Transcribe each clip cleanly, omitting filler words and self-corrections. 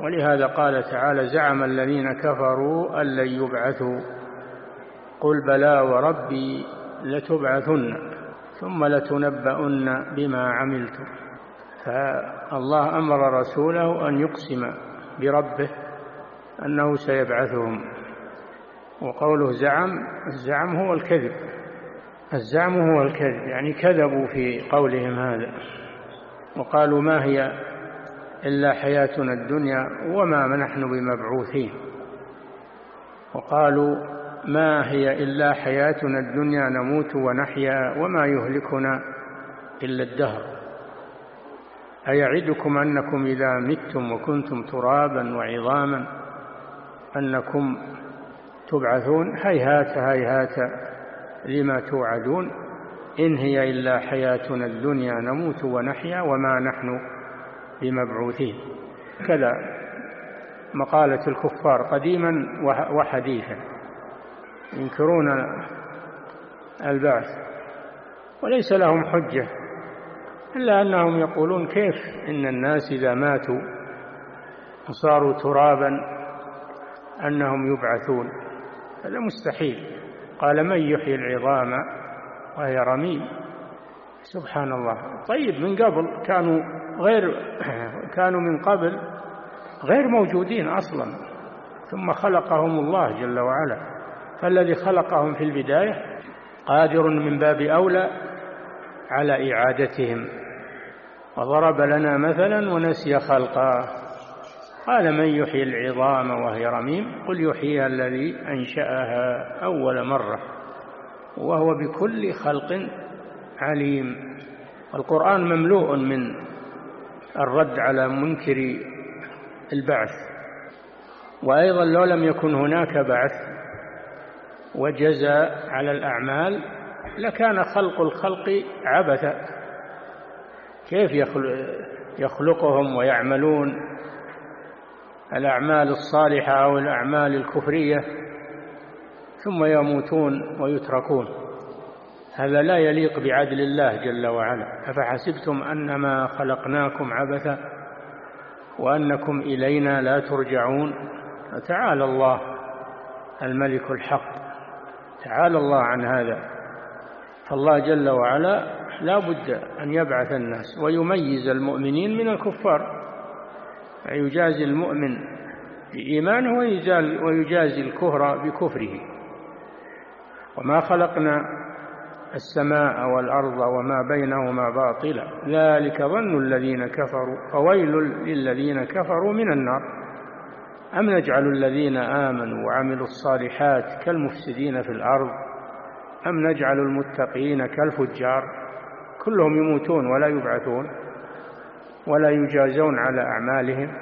ولهذا قال تعالى: زعم الذين كفروا أن لن يبعثوا قل بلى وربي لتبعثن ثم لتنبؤن بما عملتم. فالله أمر رسوله أن يقسم بربه أنه سيبعثهم. وقوله الزعم هو الكذب، الزعم هو الكذب، يعني كذبوا في قولهم هذا، وقالوا ما هي إلا حياتنا الدنيا وما نحن بمبعوثين. وقالوا ما هي إلا حياتنا الدنيا نموت ونحيا وما يهلكنا إلا الدهر أيعدكم أنكم إذا متم وكنتم ترابا وعظاما أنكم تبعثون هيهات هيهات لما توعدون إن هي إلا حياتنا الدنيا نموت ونحيا وما نحن بمبعوثين. كذا مقالة الكفار قديما وحديثا، ينكرون البعث وليس لهم حجة إلا أنهم يقولون كيف إن الناس إذا ماتوا وصاروا ترابا أنهم يبعثون، هذا مستحيل. قال من يحيي العظام وهي رميم. سبحان الله. طيب من قبل كانوا من قبل غير موجودين أصلا، ثم خلقهم الله جل وعلا، فالذي خلقهم في البداية قادر من باب أولى على إعادتهم. وضرب لنا مثلا ونسي خلقه قال من يحيي العظام وهي رميم قل يحييها الذي أنشأها أول مرة وهو بكل خلق عليم. القرآن مملوء من الرد على منكر البعث. وأيضا لو لم يكن هناك بعث وجزاء على الأعمال لكان خلق الخلق عبثا. كيف يخلقهم ويعملون الأعمال الصالحة أو الأعمال الكفرية ثم يموتون ويتركون؟ هذا لا يليق بعدل الله جل وعلا. أفحسبتم أنما خلقناكم عبثا وأنكم إلينا لا ترجعون. تعالى الله الملك الحق، تعالى الله عن هذا. فالله جل وعلا لا بد أن يبعث الناس ويميز المؤمنين من الكفار، يجازي المؤمن بإيمانه ويجازي الكفر بكفره. وما خلقنا السماء والأرض وما بينهما باطلا ذلك ظن الذين كفروا فويل للذين كفروا من النار أم نجعل الذين آمنوا وعملوا الصالحات كالمفسدين في الأرض أم نجعل المتقين كالفجار. كلهم يموتون ولا يبعثون ولا يجازون على أعمالهم،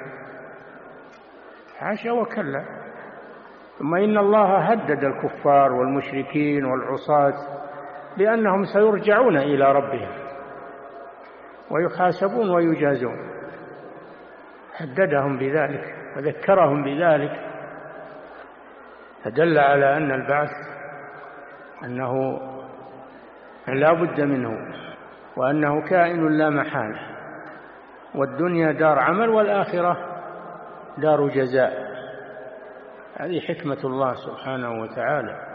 حاشا وكلا. ثم إن الله هدد الكفار والمشركين والعصاة بأنهم سيرجعون إلى ربهم ويحاسبون ويجازون، هددهم بذلك وذكرهم بذلك، فدل على أن البعث أنه لا بد منه وأنه كائن لا محالة، والدنيا دار عمل والآخرة دار جزاء. هذه حكمة الله سبحانه وتعالى.